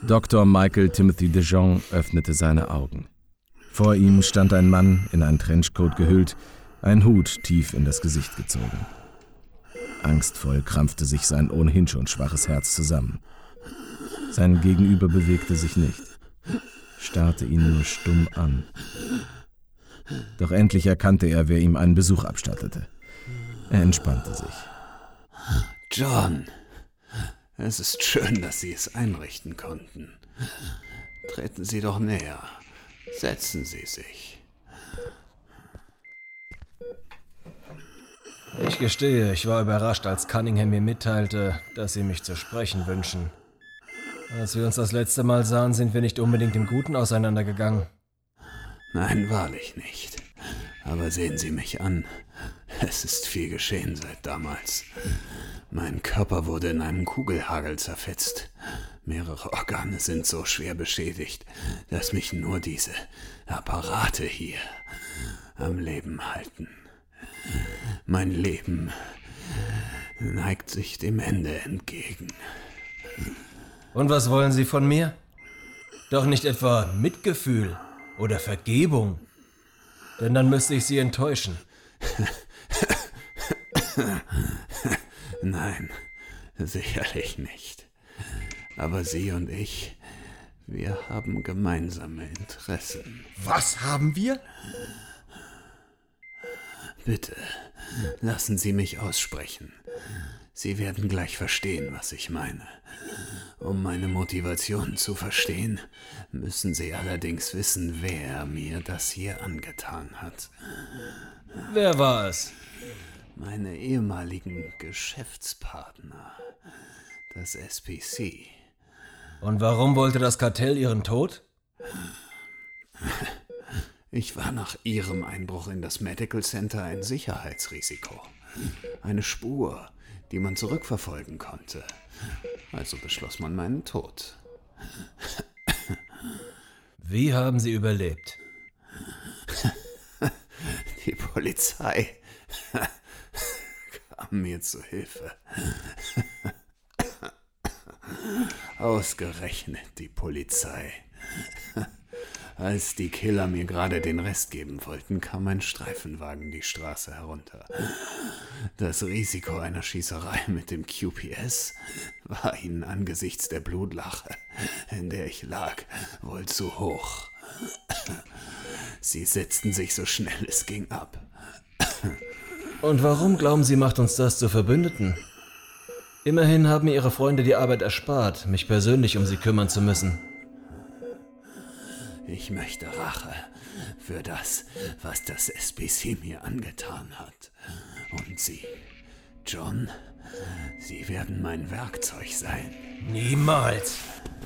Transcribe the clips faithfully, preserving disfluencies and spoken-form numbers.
Doktor Michael Timothy DeJong öffnete seine Augen. Vor ihm stand ein Mann, in einen Trenchcoat gehüllt, ein Hut tief in das Gesicht gezogen. Angstvoll krampfte sich sein ohnehin schon schwaches Herz zusammen. Sein Gegenüber bewegte sich nicht, starrte ihn nur stumm an. Doch endlich erkannte er, wer ihm einen Besuch abstattete. Er entspannte sich. John, es ist schön, dass Sie es einrichten konnten. Treten Sie doch näher. Setzen Sie sich. Ich gestehe, ich war überrascht, als Cunningham mir mitteilte, dass Sie mich zu sprechen wünschen. Als wir uns das letzte Mal sahen, sind wir nicht unbedingt im Guten auseinandergegangen. Nein, wahrlich nicht. Aber sehen Sie mich an. Es ist viel geschehen seit damals. Mein Körper wurde in einem Kugelhagel zerfetzt. Mehrere Organe sind so schwer beschädigt, dass mich nur diese Apparate hier am Leben halten. Mein Leben neigt sich dem Ende entgegen. Und was wollen Sie von mir? Doch nicht etwa Mitgefühl oder Vergebung? Denn dann müsste ich Sie enttäuschen. Nein, sicherlich nicht. Aber Sie und ich, wir haben gemeinsame Interessen. Was haben wir? Bitte, lassen Sie mich aussprechen. Sie werden gleich verstehen, was ich meine. Um meine Motivation zu verstehen, müssen Sie allerdings wissen, wer mir das hier angetan hat. Wer war es? Meine ehemaligen Geschäftspartner, das S P C. Und warum wollte das Kartell Ihren Tod? Ich war nach Ihrem Einbruch in das Medical Center ein Sicherheitsrisiko. Eine Spur, die man zurückverfolgen konnte. Also beschloss man meinen Tod. Wie haben Sie überlebt? Die Polizei kam mir zu Hilfe. Ausgerechnet die Polizei. Als die Killer mir gerade den Rest geben wollten, kam ein Streifenwagen die Straße herunter. Das Risiko einer Schießerei mit dem Q P S war ihnen angesichts der Blutlache, in der ich lag, wohl zu hoch. Sie setzten sich so schnell es ging ab. Und warum glauben Sie, macht uns das zu Verbündeten? Immerhin haben mir Ihre Freunde die Arbeit erspart, mich persönlich um Sie kümmern zu müssen. Ich möchte Rache für das, was das S P C mir angetan hat. Und Sie, John, Sie werden mein Werkzeug sein. Niemals!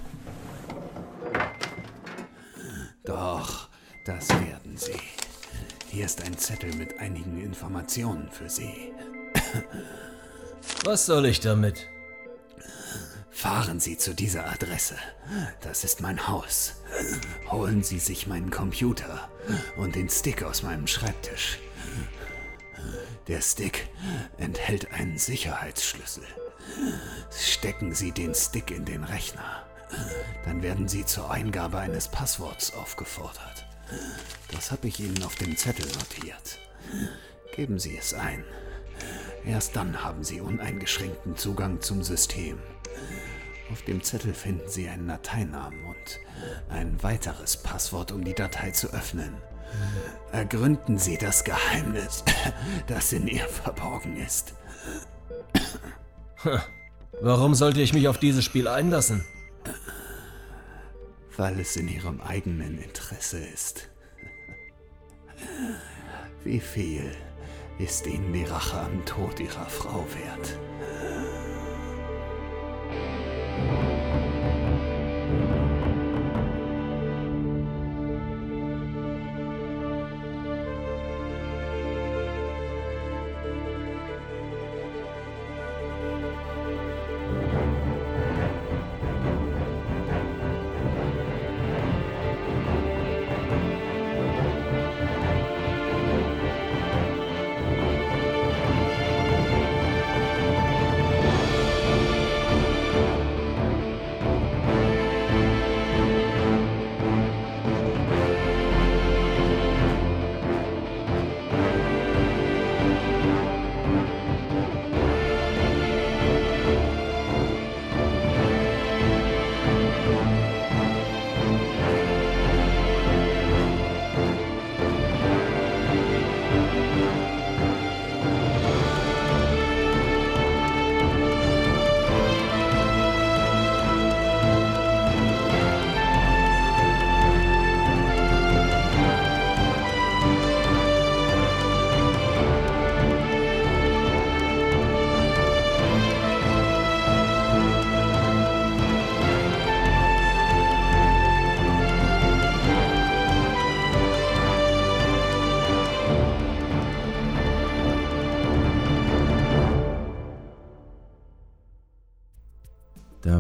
Doch, das werden Sie. Hier ist ein Zettel mit einigen Informationen für Sie. Was soll ich damit? Fahren Sie zu dieser Adresse. Das ist mein Haus. Holen Sie sich meinen Computer und den Stick aus meinem Schreibtisch. Der Stick enthält einen Sicherheitsschlüssel. Stecken Sie den Stick in den Rechner. Dann werden Sie zur Eingabe eines Passworts aufgefordert. Das habe ich Ihnen auf dem Zettel notiert. Geben Sie es ein. Erst dann haben Sie uneingeschränkten Zugang zum System. Auf dem Zettel finden Sie einen Dateinamen und ein weiteres Passwort, um die Datei zu öffnen. Ergründen Sie das Geheimnis, das in ihr verborgen ist. Warum sollte ich mich auf dieses Spiel einlassen? Weil es in Ihrem eigenen Interesse ist. Wie viel ist Ihnen die Rache am Tod Ihrer Frau wert?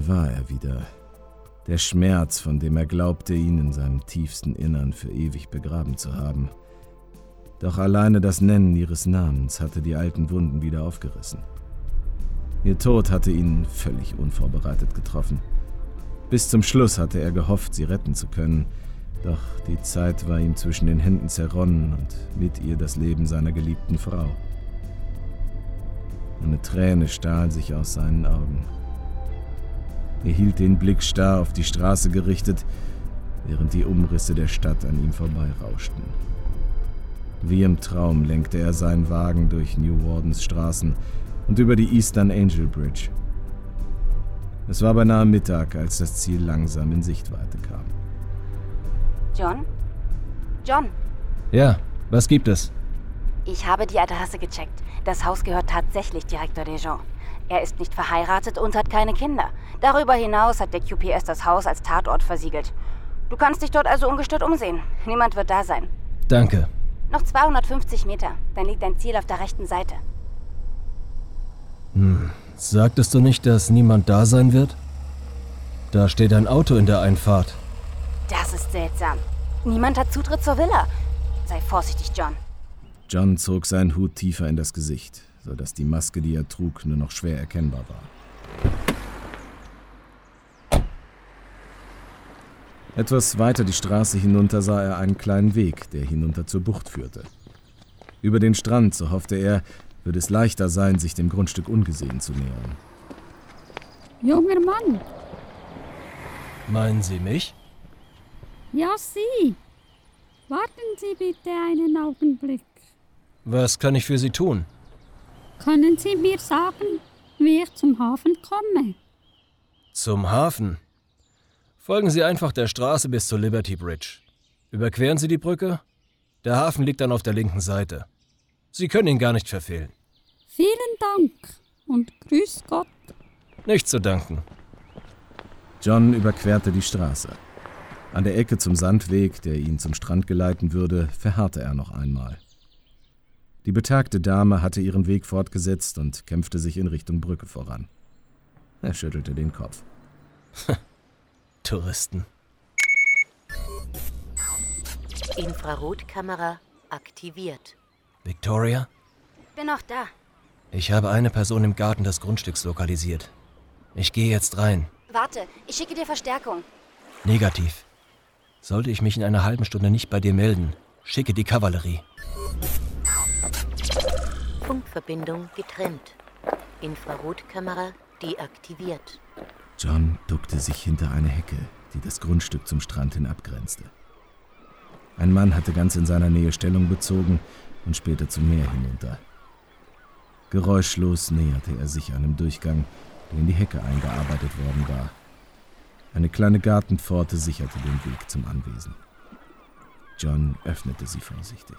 war er wieder. Der Schmerz, von dem er glaubte, ihn in seinem tiefsten Innern für ewig begraben zu haben. Doch alleine das Nennen ihres Namens hatte die alten Wunden wieder aufgerissen. Ihr Tod hatte ihn völlig unvorbereitet getroffen. Bis zum Schluss hatte er gehofft, sie retten zu können, doch die Zeit war ihm zwischen den Händen zerronnen und mit ihr das Leben seiner geliebten Frau. Eine Träne stahl sich aus seinen Augen. Er hielt den Blick starr auf die Straße gerichtet, während die Umrisse der Stadt an ihm vorbeirauschten. Wie im Traum lenkte er seinen Wagen durch New Wardens Straßen und über die Eastern Angel Bridge. Es war beinahe Mittag, als das Ziel langsam in Sichtweite kam. John? John? Ja, was gibt es? Ich habe die Adresse gecheckt. Das Haus gehört tatsächlich Direktor Desjans. Er ist nicht verheiratet und hat keine Kinder. Darüber hinaus hat der Q P S das Haus als Tatort versiegelt. Du kannst dich dort also ungestört umsehen. Niemand wird da sein. Danke. Noch zweihundertfünfzig Meter. Dann liegt dein Ziel auf der rechten Seite. Hm, sagtest du nicht, dass niemand da sein wird? Da steht ein Auto in der Einfahrt. Das ist seltsam. Niemand hat Zutritt zur Villa. Sei vorsichtig, John. John zog seinen Hut tiefer in das Gesicht, sodass die Maske, die er trug, nur noch schwer erkennbar war. Etwas weiter die Straße hinunter sah er einen kleinen Weg, der hinunter zur Bucht führte. Über den Strand, so hoffte er, würde es leichter sein, sich dem Grundstück ungesehen zu nähern. Junger Mann. Meinen Sie mich? Ja, Sie. Warten Sie bitte einen Augenblick. Was kann ich für Sie tun? Können Sie mir sagen, wie ich zum Hafen komme? Zum Hafen? Folgen Sie einfach der Straße bis zur Liberty Bridge. Überqueren Sie die Brücke? Der Hafen liegt dann auf der linken Seite. Sie können ihn gar nicht verfehlen. Vielen Dank und grüß Gott. Nicht zu danken. John überquerte die Straße. An der Ecke zum Sandweg, der ihn zum Strand geleiten würde, verharrte er noch einmal. Die betagte Dame hatte ihren Weg fortgesetzt und kämpfte sich in Richtung Brücke voran. Er schüttelte den Kopf. Touristen. Infrarotkamera aktiviert. Victoria? Bin noch da. Ich habe eine Person im Garten des Grundstücks lokalisiert. Ich gehe jetzt rein. Warte, ich schicke dir Verstärkung. Negativ. Sollte ich mich in einer halben Stunde nicht bei dir melden, schicke die Kavallerie. Funkverbindung getrennt. Infrarotkamera deaktiviert. John duckte sich hinter eine Hecke, die das Grundstück zum Strand hin abgrenzte. Ein Mann hatte ganz in seiner Nähe Stellung bezogen und später zum Meer hinunter. Geräuschlos näherte er sich einem Durchgang, der in die Hecke eingearbeitet worden war. Eine kleine Gartenpforte sicherte den Weg zum Anwesen. John öffnete sie vorsichtig.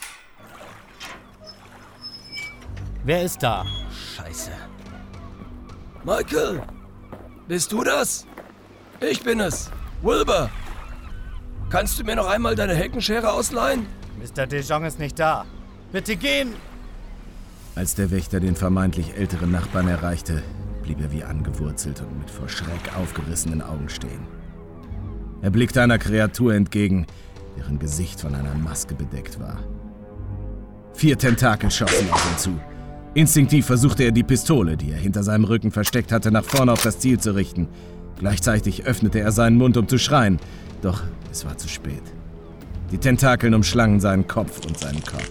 Wer ist da? Scheiße. Michael! Bist du das? Ich bin es, Wilbur. Kannst du mir noch einmal deine Heckenschere ausleihen? Mister Desjans ist nicht da. Bitte gehen! Als der Wächter den vermeintlich älteren Nachbarn erreichte, blieb er wie angewurzelt und mit vor Schreck aufgerissenen Augen stehen. Er blickte einer Kreatur entgegen, deren Gesicht von einer Maske bedeckt war. Vier Tentakel schossen auf ihn zu. Instinktiv versuchte er die Pistole, die er hinter seinem Rücken versteckt hatte, nach vorne auf das Ziel zu richten. Gleichzeitig öffnete er seinen Mund, um zu schreien, doch es war zu spät. Die Tentakeln umschlangen seinen Kopf und seinen Körper.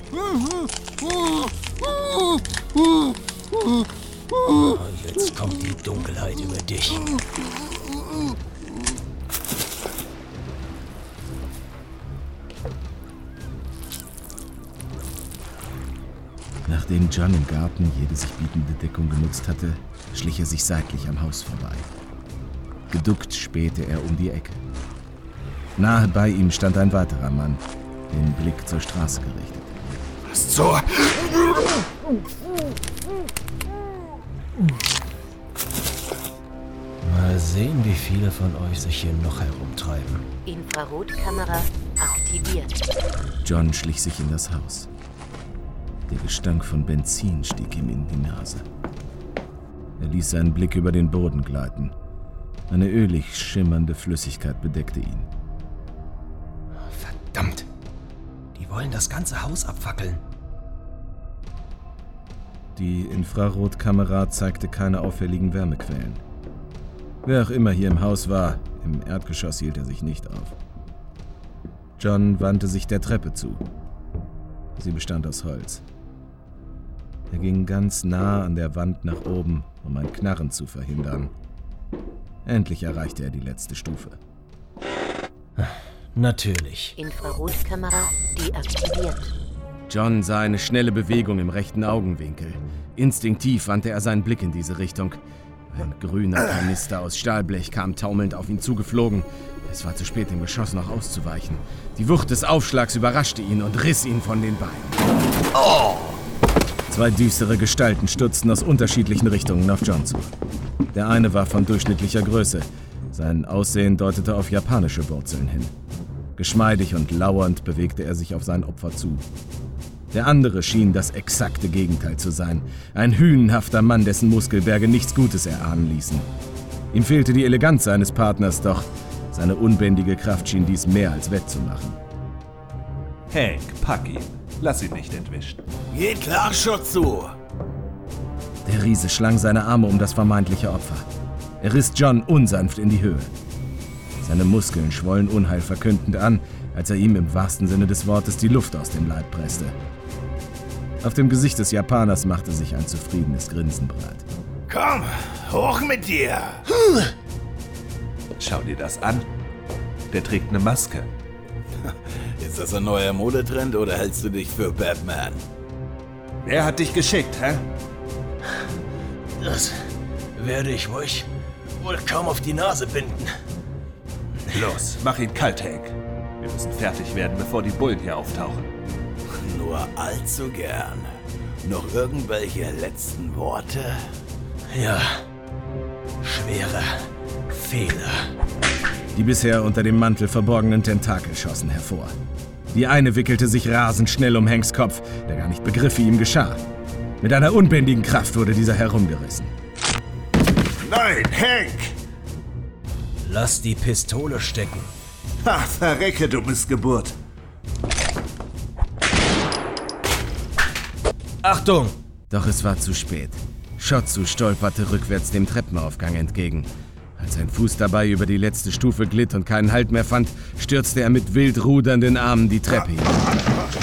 Oh, jetzt kommt die Dunkelheit über dich. Nachdem John im Garten jede sich bietende Deckung genutzt hatte, schlich er sich seitlich am Haus vorbei. Geduckt spähte er um die Ecke. Nahe bei ihm stand ein weiterer Mann, den Blick zur Straße gerichtet. Was zur... Mal sehen, wie viele von euch sich hier noch herumtreiben. Infrarotkamera aktiviert. John schlich sich in das Haus. Der Gestank von Benzin stieg ihm in die Nase. Er ließ seinen Blick über den Boden gleiten. Eine ölig schimmernde Flüssigkeit bedeckte ihn. Verdammt! Die wollen das ganze Haus abfackeln. Die Infrarotkamera zeigte keine auffälligen Wärmequellen. Wer auch immer hier im Haus war, im Erdgeschoss hielt er sich nicht auf. John wandte sich der Treppe zu. Sie bestand aus Holz. Er ging ganz nah an der Wand nach oben, um ein Knarren zu verhindern. Endlich erreichte er die letzte Stufe. Natürlich. Infrarotkamera deaktiviert. John sah eine schnelle Bewegung im rechten Augenwinkel. Instinktiv wandte er seinen Blick in diese Richtung. Ein grüner Kanister aus Stahlblech kam taumelnd auf ihn zugeflogen. Es war zu spät, dem Geschoss noch auszuweichen. Die Wucht des Aufschlags überraschte ihn und riss ihn von den Beinen. Oh! Zwei düstere Gestalten stürzten aus unterschiedlichen Richtungen auf John zu. Der eine war von durchschnittlicher Größe. Sein Aussehen deutete auf japanische Wurzeln hin. Geschmeidig und lauernd bewegte er sich auf sein Opfer zu. Der andere schien das exakte Gegenteil zu sein. Ein hünenhafter Mann, dessen Muskelberge nichts Gutes erahnen ließen. Ihm fehlte die Eleganz seines Partners, doch seine unbändige Kraft schien dies mehr als wettzumachen. Hank, pack ihn. Lass ihn nicht entwischen. Geht klar, Schutzu! Der Riese schlang seine Arme um das vermeintliche Opfer. Er riss John unsanft in die Höhe. Seine Muskeln schwollen unheilverkündend an, als er ihm im wahrsten Sinne des Wortes die Luft aus dem Leib presste. Auf dem Gesicht des Japaners machte sich ein zufriedenes Grinsen breit. Komm, hoch mit dir! Schau dir das an. Der trägt eine Maske. Ist das ein neuer Modetrend oder hältst du dich für Batman? Wer hat dich geschickt, hä? Das werde ich euch wohl kaum auf die Nase binden. Los, mach ihn kalt, Hank. Wir müssen fertig werden, bevor die Bullen hier auftauchen. Nur allzu gern. Noch irgendwelche letzten Worte? Ja, schwere Fehler. Die bisher unter dem Mantel verborgenen Tentakel schossen hervor. Die eine wickelte sich rasend schnell um Hanks Kopf, der gar nicht begriff, wie ihm geschah. Mit einer unbändigen Kraft wurde dieser herumgerissen. Nein, Hank! Lass die Pistole stecken. Ha, verrecke, du Missgeburt. Achtung! Doch es war zu spät. Shotsu stolperte rückwärts dem Treppenaufgang entgegen. Als sein Fuß dabei über die letzte Stufe glitt und keinen Halt mehr fand, stürzte er mit wild rudernden Armen die Treppe hinab.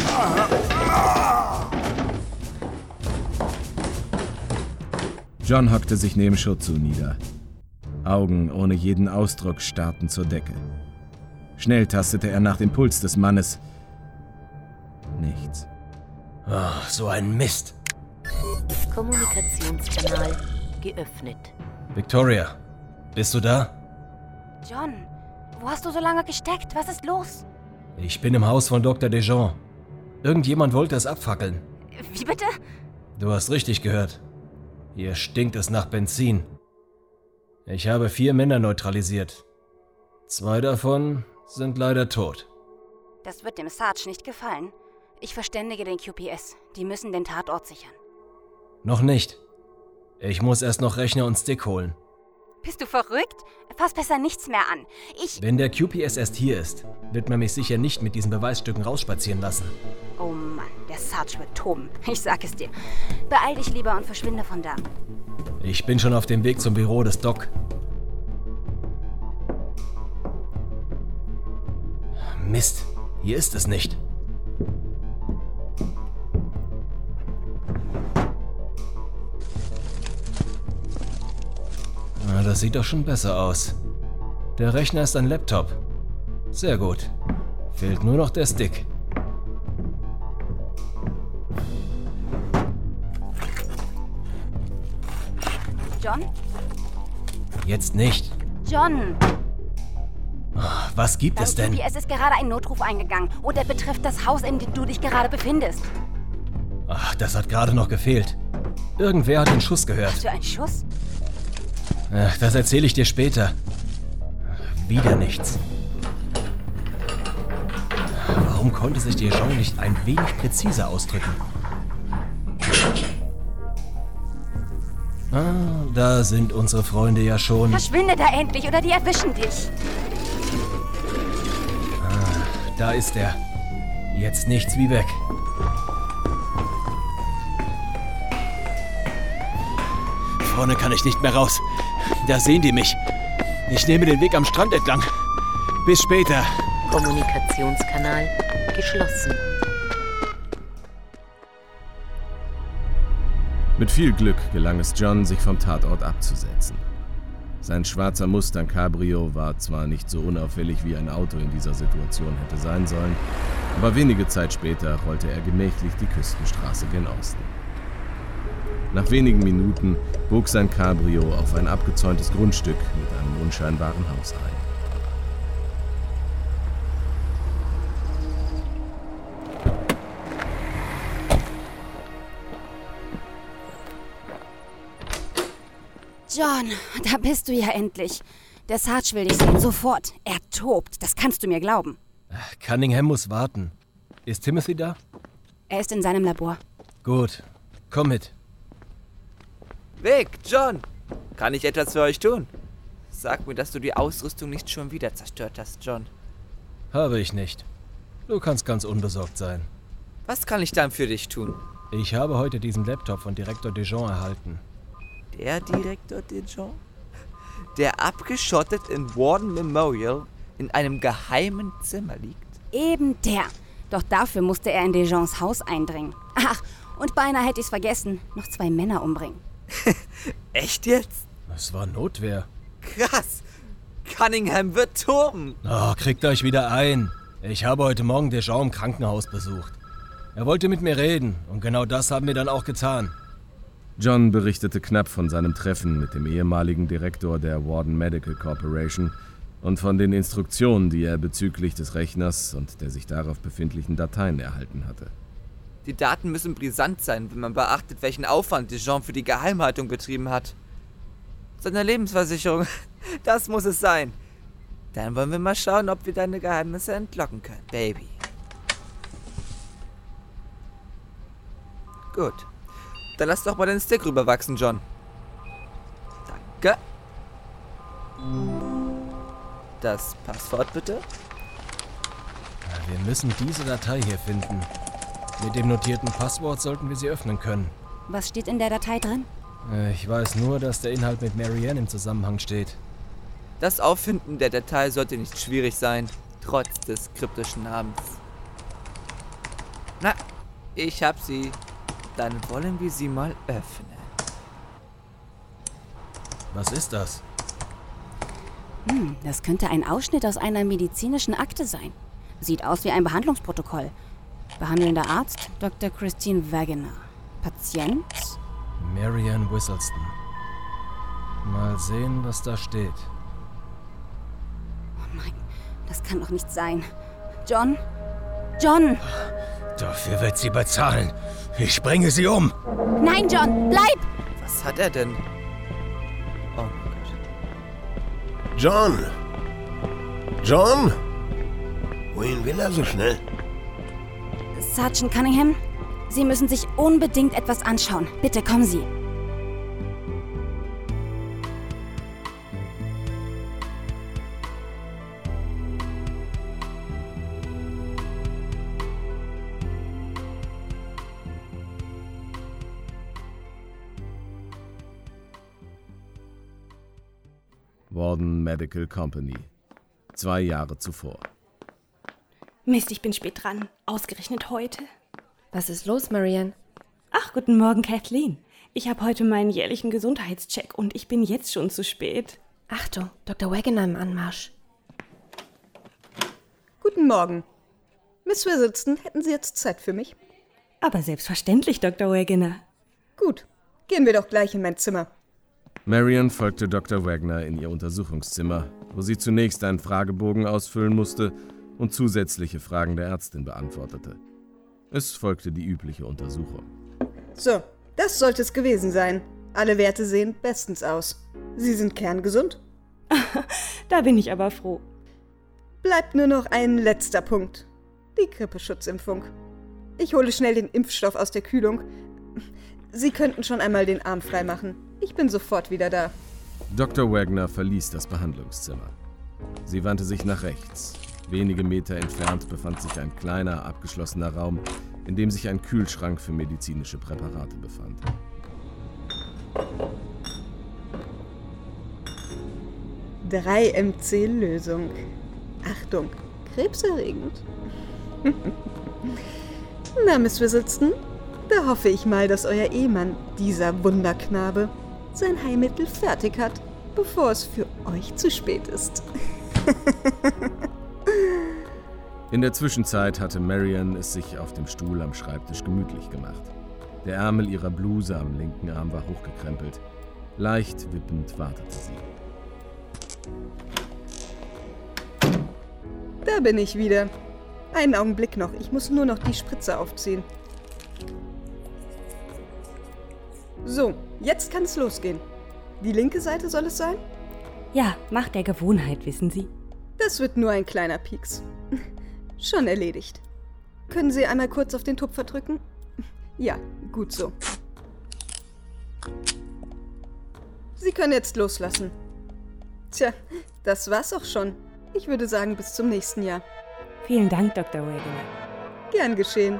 John hockte sich neben Shotsu nieder. Augen ohne jeden Ausdruck starrten zur Decke. Schnell tastete er nach dem Puls des Mannes. Nichts. Oh, so ein Mist. Kommunikationskanal geöffnet. Victoria, bist du da? John, wo hast du so lange gesteckt? Was ist los? Ich bin im Haus von Doktor Dejean. Irgendjemand wollte es abfackeln. Wie bitte? Du hast richtig gehört. Hier stinkt es nach Benzin. Ich habe vier Männer neutralisiert. Zwei davon sind leider tot. Das wird dem Sarge nicht gefallen. Ich verständige den Q P S. Die müssen den Tatort sichern. Noch nicht. Ich muss erst noch Rechner und Stick holen. Bist du verrückt? Fass besser nichts mehr an. Ich... Wenn der Q P S erst hier ist, wird man mich sicher nicht mit diesen Beweisstücken rausspazieren lassen. Oh Mann, der Sarge wird toben. Ich sag es dir. Beeil dich lieber und verschwinde von da. Ich bin schon auf dem Weg zum Büro des Doc. Mist, hier ist es nicht. Na, das sieht doch schon besser aus. Der Rechner ist ein Laptop. Sehr gut. Fehlt nur noch der Stick. John? Jetzt nicht. John! Was gibt Beim es denn? Q P S ist gerade ein Notruf eingegangen und er betrifft das Haus, in dem du dich gerade befindest. Ach, das hat gerade noch gefehlt. Irgendwer hat den Schuss gehört. Hast du einen Schuss? Ach, das erzähle ich dir später. Wieder nichts. Warum konnte sich Dejean nicht ein wenig präziser ausdrücken? Ah, da sind unsere Freunde ja schon. Verschwinde da endlich oder die erwischen dich. Ah, da ist er. Jetzt nichts wie weg. Vorne kann ich nicht mehr raus. Da sehen die mich. Ich nehme den Weg am Strand entlang. Bis später. Kommunikationskanal geschlossen. Mit viel Glück gelang es John, sich vom Tatort abzusetzen. Sein schwarzer Mustang Cabrio war zwar nicht so unauffällig, wie ein Auto in dieser Situation hätte sein sollen, aber wenige Zeit später rollte er gemächlich die Küstenstraße gen Osten. Nach wenigen Minuten bog sein Cabrio auf ein abgezäuntes Grundstück mit einem unscheinbaren Haus ein. John, da bist du ja endlich. Der Sarge will dich sehen, sofort. Er tobt, das kannst du mir glauben. Cunningham muss warten. Ist Timothy da? Er ist in seinem Labor. Gut, komm mit. Vic, John, kann ich etwas für euch tun? Sag mir, dass du die Ausrüstung nicht schon wieder zerstört hast, John. Habe ich nicht. Du kannst ganz unbesorgt sein. Was kann ich dann für dich tun? Ich habe heute diesen Laptop von Direktor Dijon erhalten. Der Direktor Dijon? Der abgeschottet in Warden Memorial in einem geheimen Zimmer liegt? Eben der. Doch dafür musste er in Dijons Haus eindringen. Ach, und beinahe hätte ich's vergessen. Noch zwei Männer umbringen. Echt jetzt? Es war Notwehr. Krass. Cunningham wird toben. Oh, kriegt euch wieder ein. Ich habe heute Morgen Dijon im Krankenhaus besucht. Er wollte mit mir reden und genau das haben wir dann auch getan. John berichtete knapp von seinem Treffen mit dem ehemaligen Direktor der Warden Medical Corporation und von den Instruktionen, die er bezüglich des Rechners und der sich darauf befindlichen Dateien erhalten hatte. Die Daten müssen brisant sein, wenn man beachtet, welchen Aufwand Dijon für die Geheimhaltung betrieben hat. Seine Lebensversicherung, das muss es sein. Dann wollen wir mal schauen, ob wir deine Geheimnisse entlocken können, Baby. Gut. Dann lass doch mal den Stick rüberwachsen, John. Danke. Das Passwort bitte? Wir müssen diese Datei hier finden. Mit dem notierten Passwort sollten wir sie öffnen können. Was steht in der Datei drin? Ich weiß nur, dass der Inhalt mit Marianne im Zusammenhang steht. Das Auffinden der Datei sollte nicht schwierig sein, trotz des kryptischen Namens. Na, ich hab sie. Dann wollen wir sie mal öffnen. Was ist das? Hm, das könnte ein Ausschnitt aus einer medizinischen Akte sein. Sieht aus wie ein Behandlungsprotokoll. Behandelnder Arzt Doktor Christine Wagoner. Patient? Marianne Whistleton. Mal sehen, was da steht. Oh nein, das kann doch nicht sein. John? John! Dafür wird sie bezahlen. Ich bringe sie um. Nein, John, bleib! Was hat er denn? Oh mein Gott. John! John! Wohin will er so schnell? Sergeant Cunningham, Sie müssen sich unbedingt etwas anschauen. Bitte kommen Sie. Warden Medical Company. Zwei Jahre zuvor. Mist, ich bin spät dran. Ausgerechnet heute. Was ist los, Marianne? Ach, guten Morgen, Kathleen. Ich habe heute meinen jährlichen Gesundheitscheck und ich bin jetzt schon zu spät. Achtung, Doktor Wagoner im Anmarsch. Guten Morgen. Miss Whistleton, hätten Sie jetzt Zeit für mich? Aber selbstverständlich, Doktor Wagoner. Gut, gehen wir doch gleich in mein Zimmer. Marianne folgte Doktor Wagner in ihr Untersuchungszimmer, wo sie zunächst einen Fragebogen ausfüllen musste und zusätzliche Fragen der Ärztin beantwortete. Es folgte die übliche Untersuchung. So, das sollte es gewesen sein. Alle Werte sehen bestens aus. Sie sind kerngesund? Da bin ich aber froh. Bleibt nur noch ein letzter Punkt. Die Grippeschutzimpfung. Ich hole schnell den Impfstoff aus der Kühlung. Sie könnten schon einmal den Arm freimachen. Ich bin sofort wieder da. Doktor Wagner verließ das Behandlungszimmer. Sie wandte sich nach rechts. Wenige Meter entfernt befand sich ein kleiner, abgeschlossener Raum, in dem sich ein Kühlschrank für medizinische Präparate befand. drei M C-Lösung. Achtung, krebserregend. Na, Miss Whistleton, da hoffe ich mal, dass euer Ehemann, dieser Wunderknabe, sein Heilmittel fertig hat, bevor es für euch zu spät ist. In der Zwischenzeit hatte Marian es sich auf dem Stuhl am Schreibtisch gemütlich gemacht. Der Ärmel ihrer Bluse am linken Arm war hochgekrempelt. Leicht wippend wartete sie. Da bin ich wieder. Einen Augenblick noch, ich muss nur noch die Spritze aufziehen. So, jetzt kann es losgehen. Die linke Seite soll es sein? Ja, Macht der Gewohnheit, wissen Sie. Das wird nur ein kleiner Pieks. Schon erledigt. Können Sie einmal kurz auf den Tupfer drücken? Ja, gut so. Sie können jetzt loslassen. Tja, das war's auch schon. Ich würde sagen, bis zum nächsten Jahr. Vielen Dank, Doktor Wagner. Gern geschehen.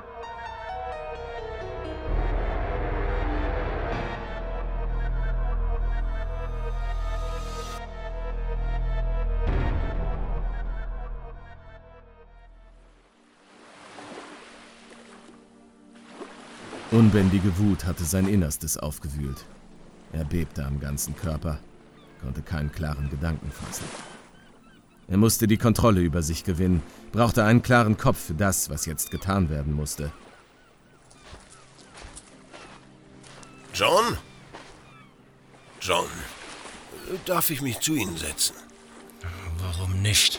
Unbändige Wut hatte sein Innerstes aufgewühlt. Er bebte am ganzen Körper, konnte keinen klaren Gedanken fassen. Er musste die Kontrolle über sich gewinnen, brauchte einen klaren Kopf für das, was jetzt getan werden musste. John? John, darf ich mich zu Ihnen setzen? Warum nicht?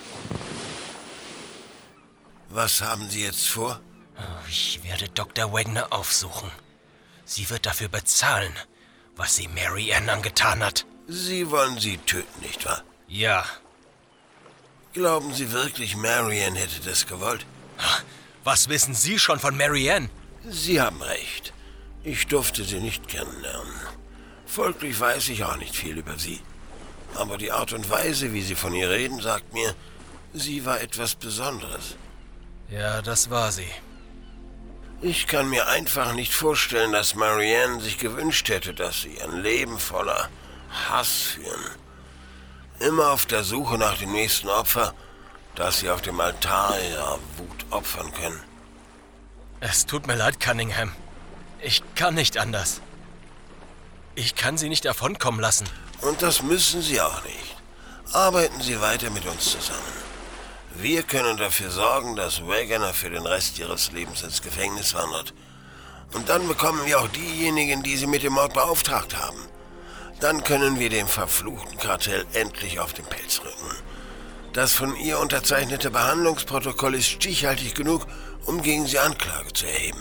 Was haben Sie jetzt vor? Ich werde Doktor Wagner aufsuchen. Sie wird dafür bezahlen, was sie Mary Ann angetan hat. Sie wollen sie töten, nicht wahr? Ja. Glauben Sie wirklich, Mary Ann hätte das gewollt? Was wissen Sie schon von Mary Ann? Sie haben recht. Ich durfte sie nicht kennenlernen. Folglich weiß ich auch nicht viel über sie. Aber die Art und Weise, wie Sie von ihr reden, sagt mir, sie war etwas Besonderes. Ja, das war sie. Ich kann mir einfach nicht vorstellen, dass Mary Ann sich gewünscht hätte, dass sie ein Leben voller Hass führen. Immer auf der Suche nach dem nächsten Opfer, das sie auf dem Altar ihrer Wut opfern können. Es tut mir leid, Cunningham. Ich kann nicht anders. Ich kann sie nicht davonkommen lassen. Und das müssen Sie auch nicht. Arbeiten Sie weiter mit uns zusammen. Wir können dafür sorgen, dass Wagner für den Rest ihres Lebens ins Gefängnis wandert. Und dann bekommen wir auch diejenigen, die sie mit dem Mord beauftragt haben. Dann können wir dem verfluchten Kartell endlich auf den Pelz rücken. Das von ihr unterzeichnete Behandlungsprotokoll ist stichhaltig genug, um gegen sie Anklage zu erheben.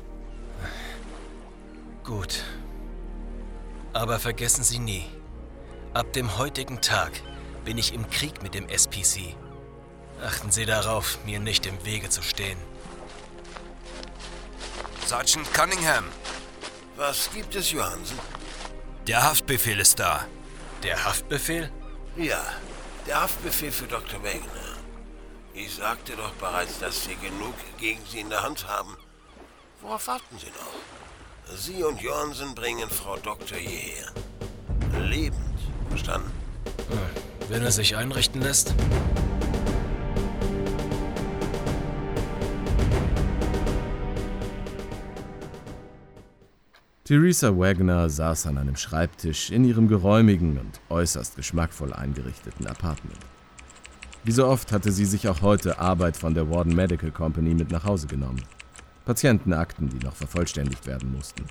Gut. Aber vergessen Sie nie, ab dem heutigen Tag bin ich im Krieg mit dem S P C. Achten Sie darauf, mir nicht im Wege zu stehen. Sergeant Cunningham. Was gibt es, Johansen? Der Haftbefehl ist da. Der Haftbefehl? Ja, der Haftbefehl für Doktor Wagner. Ich sagte doch bereits, dass wir genug gegen Sie in der Hand haben. Worauf warten Sie noch? Sie und Johansen bringen Frau Doktor hierher. Lebend, verstanden? Wenn er sich einrichten lässt. Theresa Wagner saß an einem Schreibtisch in ihrem geräumigen und äußerst geschmackvoll eingerichteten Apartment. Wie so oft hatte sie sich auch heute Arbeit von der Warden Medical Company mit nach Hause genommen. Patientenakten, die noch vervollständigt werden mussten.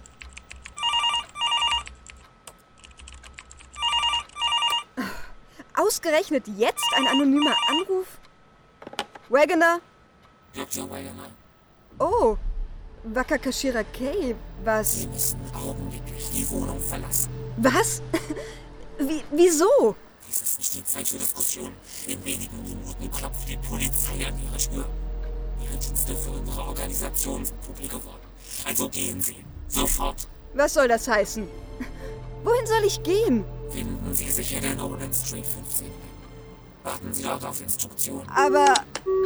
Ausgerechnet jetzt ein anonymer Anruf? Wagner? Doktor Wagner. Oh, Wakakashira Kay, was? Sie müssen augenblicklich die Wohnung verlassen. Was? Wie, wieso? Es ist nicht die Zeit für Diskussion. In wenigen Minuten klopft die Polizei an ihre Tür. Ihre Dienste für unsere Organisation sind publik geworden. Also gehen Sie. Sofort. Was soll das heißen? Wohin soll ich gehen? Finden Sie sich in der Nolan Street fünfzehn. Warten Sie dort auf Instruktionen. Aber...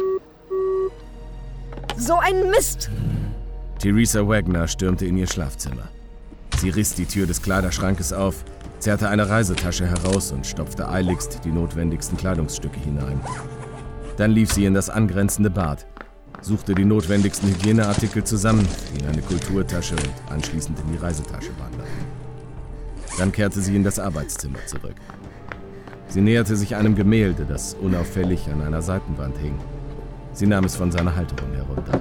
So ein Mist! Theresa Wagner stürmte in ihr Schlafzimmer. Sie riss die Tür des Kleiderschrankes auf, zerrte eine Reisetasche heraus und stopfte eiligst die notwendigsten Kleidungsstücke hinein. Dann lief sie in das angrenzende Bad, suchte die notwendigsten Hygieneartikel zusammen, die in eine Kulturtasche und anschließend in die Reisetasche wanderten. Dann kehrte sie in das Arbeitszimmer zurück. Sie näherte sich einem Gemälde, das unauffällig an einer Seitenwand hing. Sie nahm es von seiner Halterung herunter.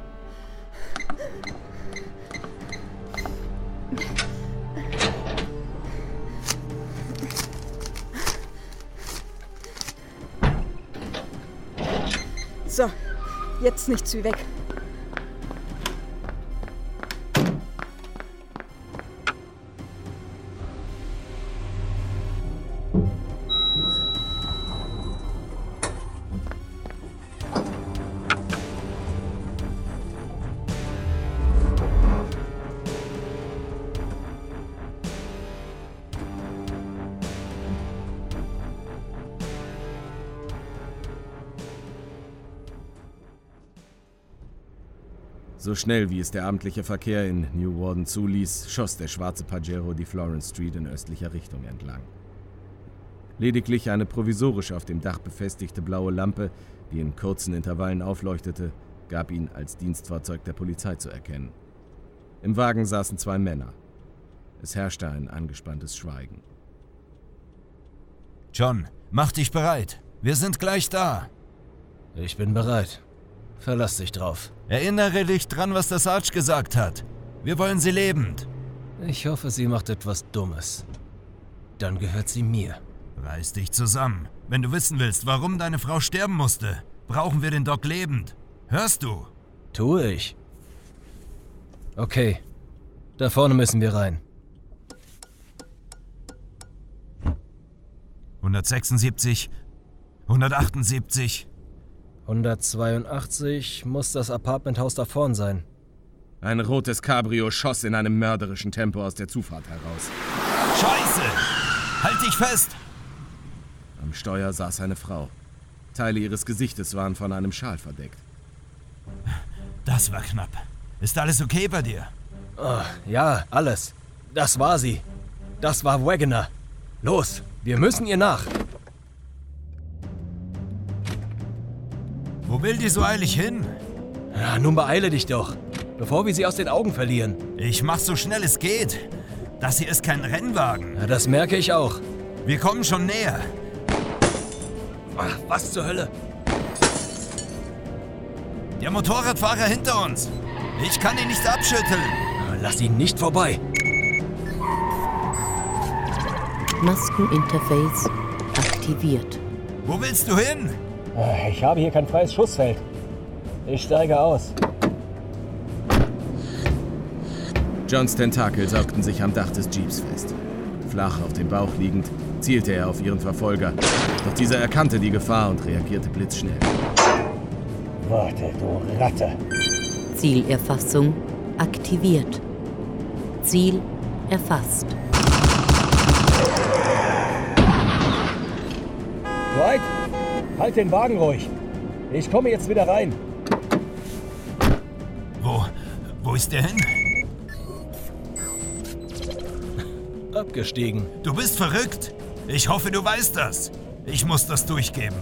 So, jetzt nichts wie weg. So schnell, wie es der abendliche Verkehr in New Warden zuließ, schoss der schwarze Pajero die Florence Street in östlicher Richtung entlang. Lediglich eine provisorisch auf dem Dach befestigte blaue Lampe, die in kurzen Intervallen aufleuchtete, gab ihn als Dienstfahrzeug der Polizei zu erkennen. Im Wagen saßen zwei Männer. Es herrschte ein angespanntes Schweigen. John, mach dich bereit. Wir sind gleich da. Ich bin bereit. Verlass dich drauf. Erinnere dich dran, was der Sarge gesagt hat. Wir wollen sie lebend. Ich hoffe, sie macht etwas Dummes. Dann gehört sie mir. Reiß dich zusammen. Wenn du wissen willst, warum deine Frau sterben musste, brauchen wir den Doc lebend. Hörst du? Tue ich. Okay. Da vorne müssen wir rein. hundertsechsundsiebzig, hundertachtundsiebzig. hundertzweiundachtzig muss das Apartmenthaus da vorn sein. Ein rotes Cabrio schoss in einem mörderischen Tempo aus der Zufahrt heraus. Scheiße! Halt dich fest! Am Steuer saß eine Frau. Teile ihres Gesichtes waren von einem Schal verdeckt. Das war knapp. Ist alles okay bei dir? Oh, ja, alles. Das war sie. Das war Wagner. Los, wir müssen ihr nach. Wo will die so eilig hin? Ja, nun beeile dich doch, bevor wir sie aus den Augen verlieren. Ich mach so schnell es geht. Das hier ist kein Rennwagen. Ja, das merke ich auch. Wir kommen schon näher. Ach, was zur Hölle? Der Motorradfahrer hinter uns. Ich kann ihn nicht abschütteln. Lass ihn nicht vorbei. Maskeninterface aktiviert. Wo willst du hin? Ich habe hier kein freies Schussfeld. Ich steige aus. Johns Tentakel saugten sich am Dach des Jeeps fest. Flach auf dem Bauch liegend, zielte er auf ihren Verfolger. Doch dieser erkannte die Gefahr und reagierte blitzschnell. Warte, du Ratte. Zielerfassung aktiviert. Ziel erfasst. Dwight, halt den Wagen ruhig. Ich komme jetzt wieder rein. Wo, wo ist der hin? Abgestiegen. Du bist verrückt. Ich hoffe, du weißt das. Ich muss das durchgeben.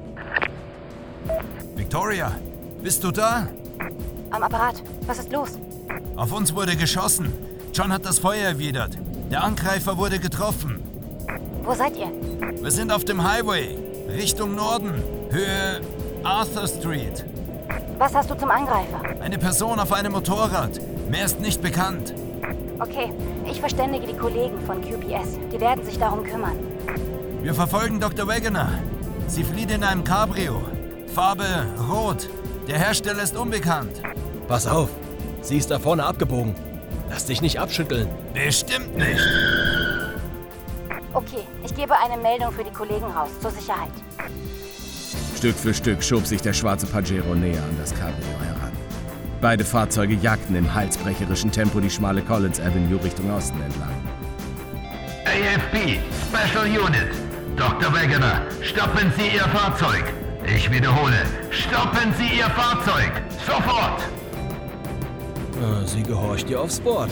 Victoria, bist du da? Am Apparat. Was ist los? Auf uns wurde geschossen. John hat das Feuer erwidert. Der Angreifer wurde getroffen. Wo seid ihr? Wir sind auf dem Highway. Richtung Norden. Höhe Arthur Street. Was hast du zum Angreifer? Eine Person auf einem Motorrad. Mehr ist nicht bekannt. Okay, ich verständige die Kollegen von Q P S. Die werden sich darum kümmern. Wir verfolgen Doktor Wagner. Sie flieht in einem Cabrio. Farbe rot. Der Hersteller ist unbekannt. Pass auf, sie ist da vorne abgebogen. Lass dich nicht abschütteln. Bestimmt nicht. Okay, ich gebe eine Meldung für die Kollegen raus, zur Sicherheit. Stück für Stück schob sich der schwarze Pajero näher an das Cabrio heran. Beide Fahrzeuge jagten im halsbrecherischen Tempo die schmale Collins Avenue Richtung Osten entlang. A F B, Special Unit. Doktor Wegener, stoppen Sie Ihr Fahrzeug. Ich wiederhole, stoppen Sie Ihr Fahrzeug. Sofort! Sie gehorcht ihr aufs Wort.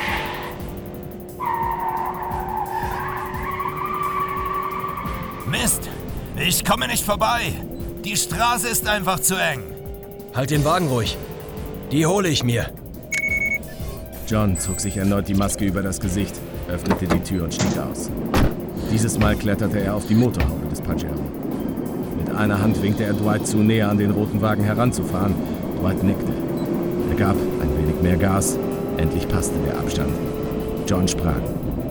Mist! Ich komme nicht vorbei! Die Straße ist einfach zu eng. Halt den Wagen ruhig. Die hole ich mir. John zog sich erneut die Maske über das Gesicht, öffnete die Tür und stieg aus. Dieses Mal kletterte er auf die Motorhaube des Pajero. Mit einer Hand winkte er Dwight zu, näher an den roten Wagen heranzufahren. Dwight nickte. Er gab ein wenig mehr Gas. Endlich passte der Abstand. John sprang.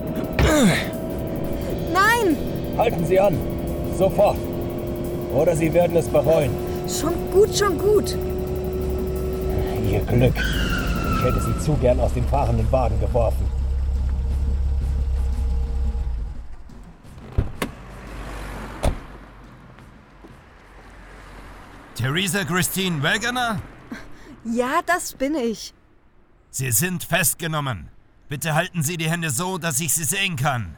Nein! Halten Sie an! Sofort! Oder Sie werden es bereuen. Schon gut, schon gut. Ihr Glück. Ich hätte Sie zu gern aus dem fahrenden Wagen geworfen. Theresa Christine Wegener? Ja, das bin ich. Sie sind festgenommen. Bitte halten Sie die Hände so, dass ich Sie sehen kann.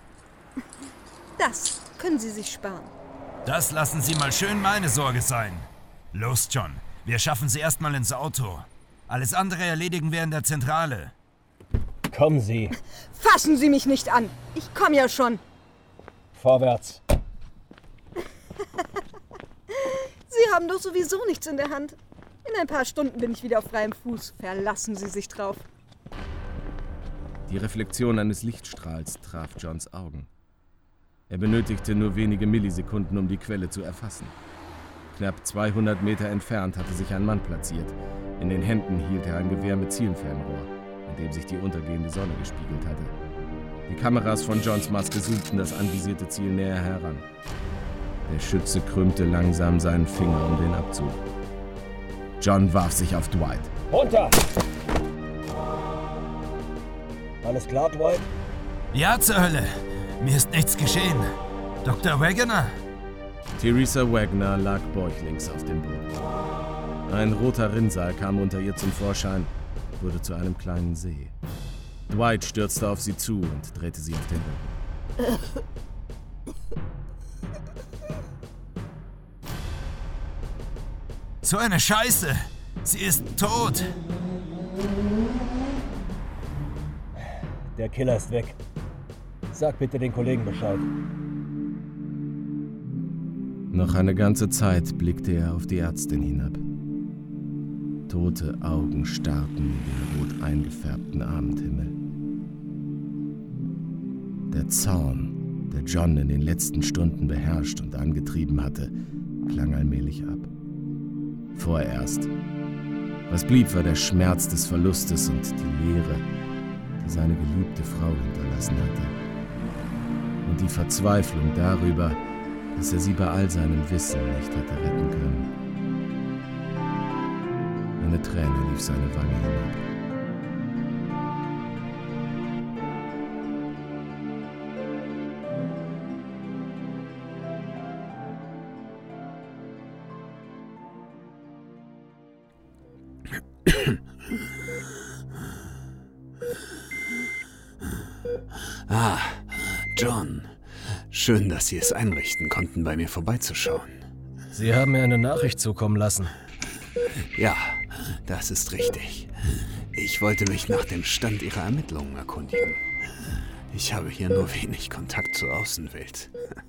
Das können Sie sich sparen. Das lassen Sie mal schön meine Sorge sein. Los, John. Wir schaffen Sie erstmal ins Auto. Alles andere erledigen wir in der Zentrale. Kommen Sie. Fassen Sie mich nicht an. Ich komme ja schon. Vorwärts. Sie haben doch sowieso nichts in der Hand. In ein paar Stunden bin ich wieder auf freiem Fuß. Verlassen Sie sich drauf. Die Reflexion eines Lichtstrahls traf Johns Augen. Er benötigte nur wenige Millisekunden, um die Quelle zu erfassen. Knapp zweihundert Meter entfernt hatte sich ein Mann platziert. In den Händen hielt er ein Gewehr mit Zielfernrohr, in dem sich die untergehende Sonne gespiegelt hatte. Die Kameras von Johns Maske zoomten das anvisierte Ziel näher heran. Der Schütze krümmte langsam seinen Finger um den Abzug. John warf sich auf Dwight. Runter! Alles klar, Dwight? Ja, zur Hölle. Mir ist nichts geschehen. Doktor Wegener? Theresa Wegener lag bäuchlings auf dem Boden. Ein roter Rinnsal kam unter ihr zum Vorschein, wurde zu einem kleinen See. Dwight stürzte auf sie zu und drehte sie auf den Rücken. So eine Scheiße! Sie ist tot! Der Killer ist weg. Sag bitte den Kollegen Bescheid. Noch eine ganze Zeit blickte er auf die Ärztin hinab. Tote Augen starrten in den rot eingefärbten Abendhimmel. Der Zorn, der John in den letzten Stunden beherrscht und angetrieben hatte, klang allmählich ab. Vorerst. Was blieb, war der Schmerz des Verlustes und die Leere, die seine geliebte Frau hinterlassen hatte. Und die Verzweiflung darüber, dass er sie bei all seinem Wissen nicht hatte retten können. Eine Träne lief seine Wange hinab. Ah, John. Schön, dass Sie es einrichten konnten, bei mir vorbeizuschauen. Sie haben mir eine Nachricht zukommen lassen. Ja, das ist richtig. Ich wollte mich nach dem Stand Ihrer Ermittlungen erkundigen. Ich habe hier nur wenig Kontakt zur Außenwelt.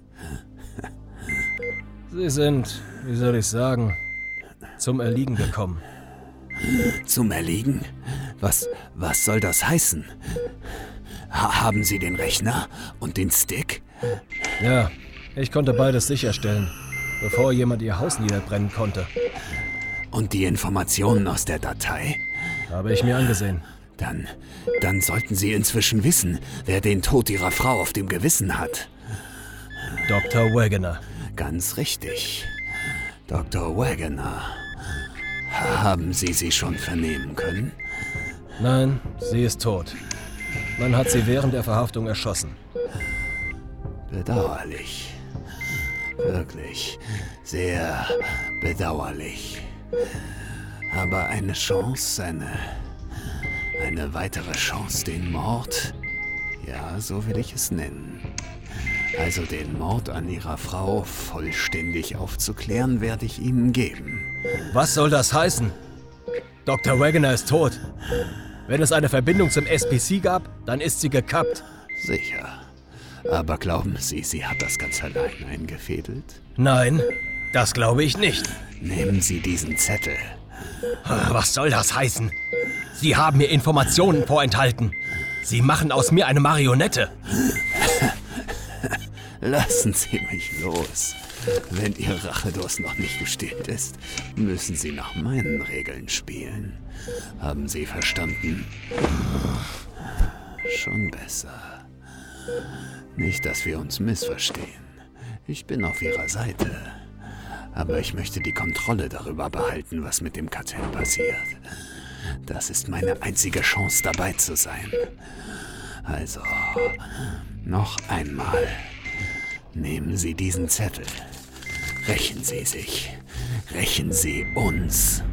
Sie sind, wie soll ich sagen, zum Erliegen gekommen. Zum Erliegen? Was, was soll das heißen? Ha- haben Sie den Rechner und den Stick? Ja, ich konnte beides sicherstellen, bevor jemand Ihr Haus niederbrennen konnte. Und die Informationen aus der Datei? Habe ich mir angesehen. Dann, dann sollten Sie inzwischen wissen, wer den Tod Ihrer Frau auf dem Gewissen hat. Doktor Wegener. Ganz richtig. Doktor Wegener. Haben Sie sie schon vernehmen können? Nein, sie ist tot. Man hat sie während der Verhaftung erschossen. Bedauerlich. Wirklich sehr bedauerlich. Aber eine Chance, eine... eine weitere Chance, den Mord... Ja, so will ich es nennen. Also den Mord an ihrer Frau vollständig aufzuklären, werde ich Ihnen geben. Was soll das heißen? Doktor Wagoner ist tot. Wenn es eine Verbindung zum S P C gab, dann ist sie gekappt. Sicher. Aber glauben Sie, sie hat das ganz allein eingefädelt? Nein, das glaube ich nicht. Nehmen Sie diesen Zettel. Was soll das heißen? Sie haben mir Informationen vorenthalten. Sie machen aus mir eine Marionette. Lassen Sie mich los. Wenn Ihr Rachedurst noch nicht gestillt ist, müssen Sie nach meinen Regeln spielen. Haben Sie verstanden? Schon besser. Nicht, dass wir uns missverstehen. Ich bin auf Ihrer Seite. Aber ich möchte die Kontrolle darüber behalten, was mit dem Kartell passiert. Das ist meine einzige Chance, dabei zu sein. Also, noch einmal. Nehmen Sie diesen Zettel. Rächen Sie sich. Rächen Sie uns.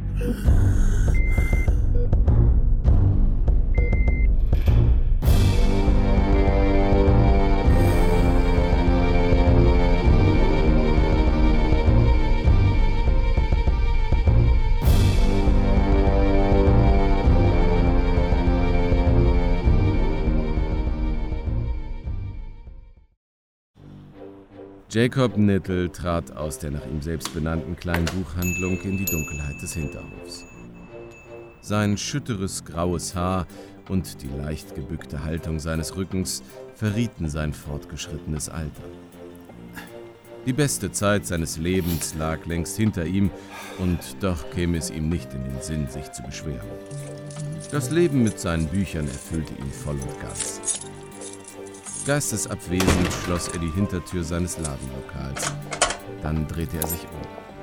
Jacob Nittle trat aus der nach ihm selbst benannten kleinen Buchhandlung in die Dunkelheit des Hinterhofs. Sein schütteres graues Haar und die leicht gebückte Haltung seines Rückens verrieten sein fortgeschrittenes Alter. Die beste Zeit seines Lebens lag längst hinter ihm, und doch käme es ihm nicht in den Sinn, sich zu beschweren. Das Leben mit seinen Büchern erfüllte ihn voll und ganz. Geistesabwesend schloss er die Hintertür seines Ladenlokals. Dann drehte er sich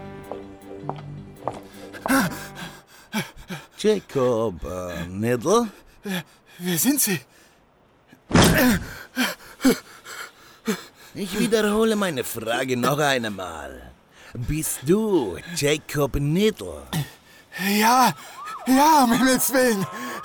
um. Jacob äh, Nittle? Wer, wer sind Sie? Ich wiederhole meine Frage noch einmal. Bist du Jacob Nittle? Ja, ja, um Himmels Willen.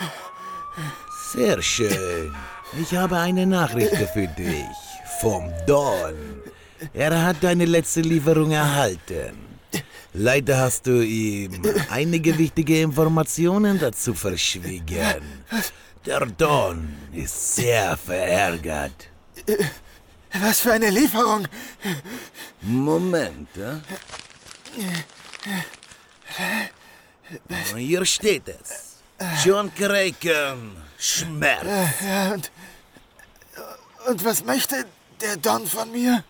Sehr schön. Ich habe eine Nachricht für dich. Vom Don. Er hat deine letzte Lieferung erhalten. Leider hast du ihm einige wichtige Informationen dazu verschwiegen. Der Don ist sehr verärgert. Was für eine Lieferung? Moment. Äh? Hier steht es. John Kraken, Schmerz. Ja, und, und was möchte der Don von mir?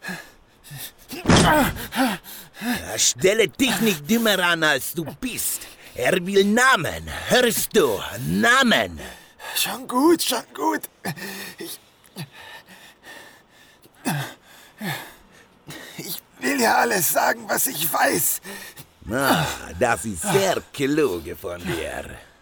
Ja, stelle dich nicht dümmer an, als du bist. Er will Namen. Hörst du? Namen. Schon gut, schon gut. Ich, ich will ja alles sagen, was ich weiß. Ah, das ist sehr klug von dir.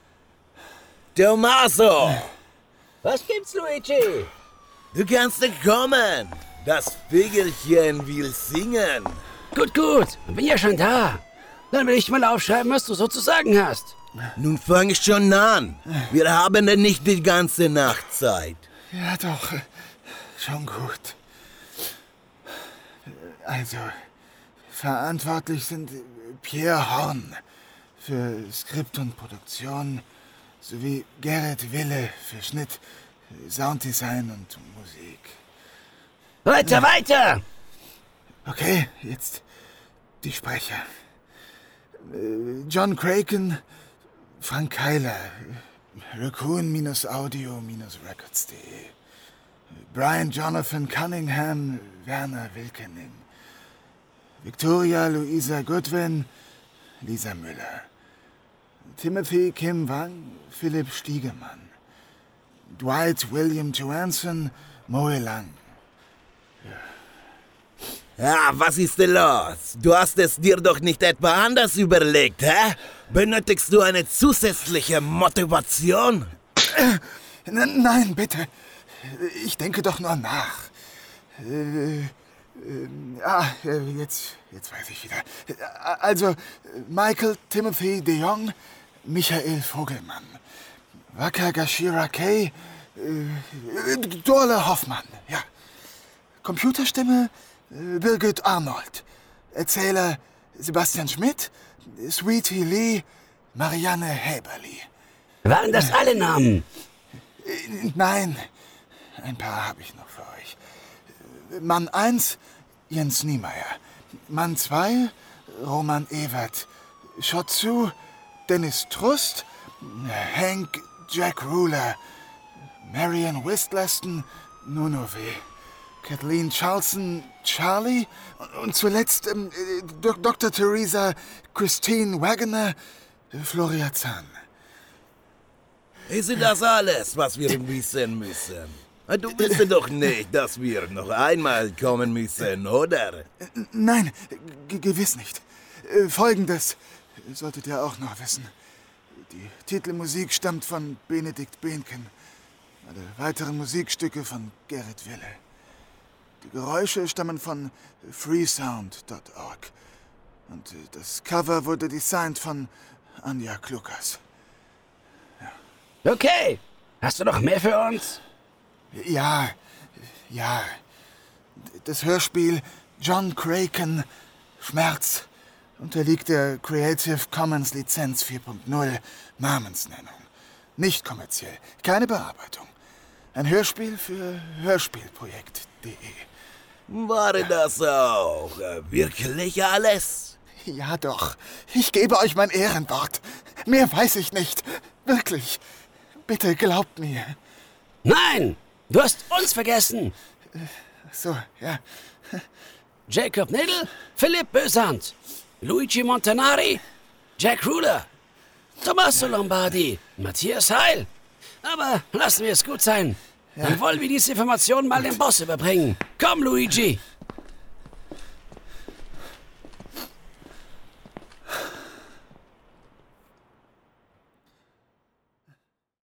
Tommaso! Was gibt's, Luigi? Du kannst kommen. Das Vögelchen will singen. Gut, gut. Bin ja schon da. Dann will ich mal aufschreiben, was du so zu sagen hast. Nun fang schon an. Wir haben ja nicht die ganze Nacht Zeit. Ja, doch. Schon gut. Also, verantwortlich sind Pierre Horn für Skript und Produktion sowie Gerrit Wille für Schnitt, Sounddesign und Musik. Weiter, weiter! Okay, jetzt die Sprecher. John Kraken, Frank Keiler, Raccoon-Audio-Records punkt de, Brian Jonathan Cunningham, Werner Wilkening, Victoria Louisa Goodwin, Lisa Müller, Timothy Kim Wang, Philipp Stiegemann, Dwight William Johansson, Moe Lang. Ah, was ist denn los? Du hast es dir doch nicht etwa anders überlegt, hä? Benötigst du eine zusätzliche Motivation? Äh, nein, bitte. Ich denke doch nur nach. Äh, Ähm, ah, jetzt, jetzt weiß ich wieder. Also, Michael Timothy de Jong, Michael Vogelmann, Waka Gashira Kay, äh, Dorle Hoffmann, ja. Computerstimme, äh, Birgit Arnold. Erzähler, Sebastian Schmidt, Sweetie Lee, Marianne Häberli. Waren das alle Namen? Äh, nein, ein paar habe ich noch für euch. Mann eins, Jens Niemeyer. Mann zwei, Roman Ewert. Shotzu, Dennis Trust. Hank Jack Ruler. Marian Wistlaston, Nunowe. Kathleen Charlson, Charlie. Und zuletzt ähm, Doktor Theresa Christine Wagoner, Floria Zahn. Ist das alles, was wir wissen müssen? Du willst doch nicht, dass wir noch einmal kommen müssen, oder? Nein, g- gewiss nicht. Äh, Folgendes solltet ihr auch noch wissen. Die Titelmusik stammt von Benedikt Behnken. Alle weiteren Musikstücke von Gerrit Wille. Die Geräusche stammen von freesound Punkt org. Und das Cover wurde designt von Anja Klukas. Ja. Okay, hast du noch mehr für uns? Ja, ja. Das Hörspiel John Kraken, Schmerz, unterliegt der Creative Commons Lizenz vier Punkt null Namensnennung. Nicht kommerziell, keine Bearbeitung. Ein Hörspiel für hörspielprojekt punkt de. War das auch wirklich alles? Ja doch, ich gebe euch mein Ehrenwort. Mehr weiß ich nicht. Wirklich. Bitte glaubt mir. Nein! Du hast uns vergessen. So, ja. Jacob Niddle, Philipp Bösand, Luigi Montanari, Jack Ruler, Tommaso Lombardi, Matthias Heil. Aber lassen wir es gut sein. Dann wollen wir diese Informationen mal dem Boss überbringen. Komm, Luigi.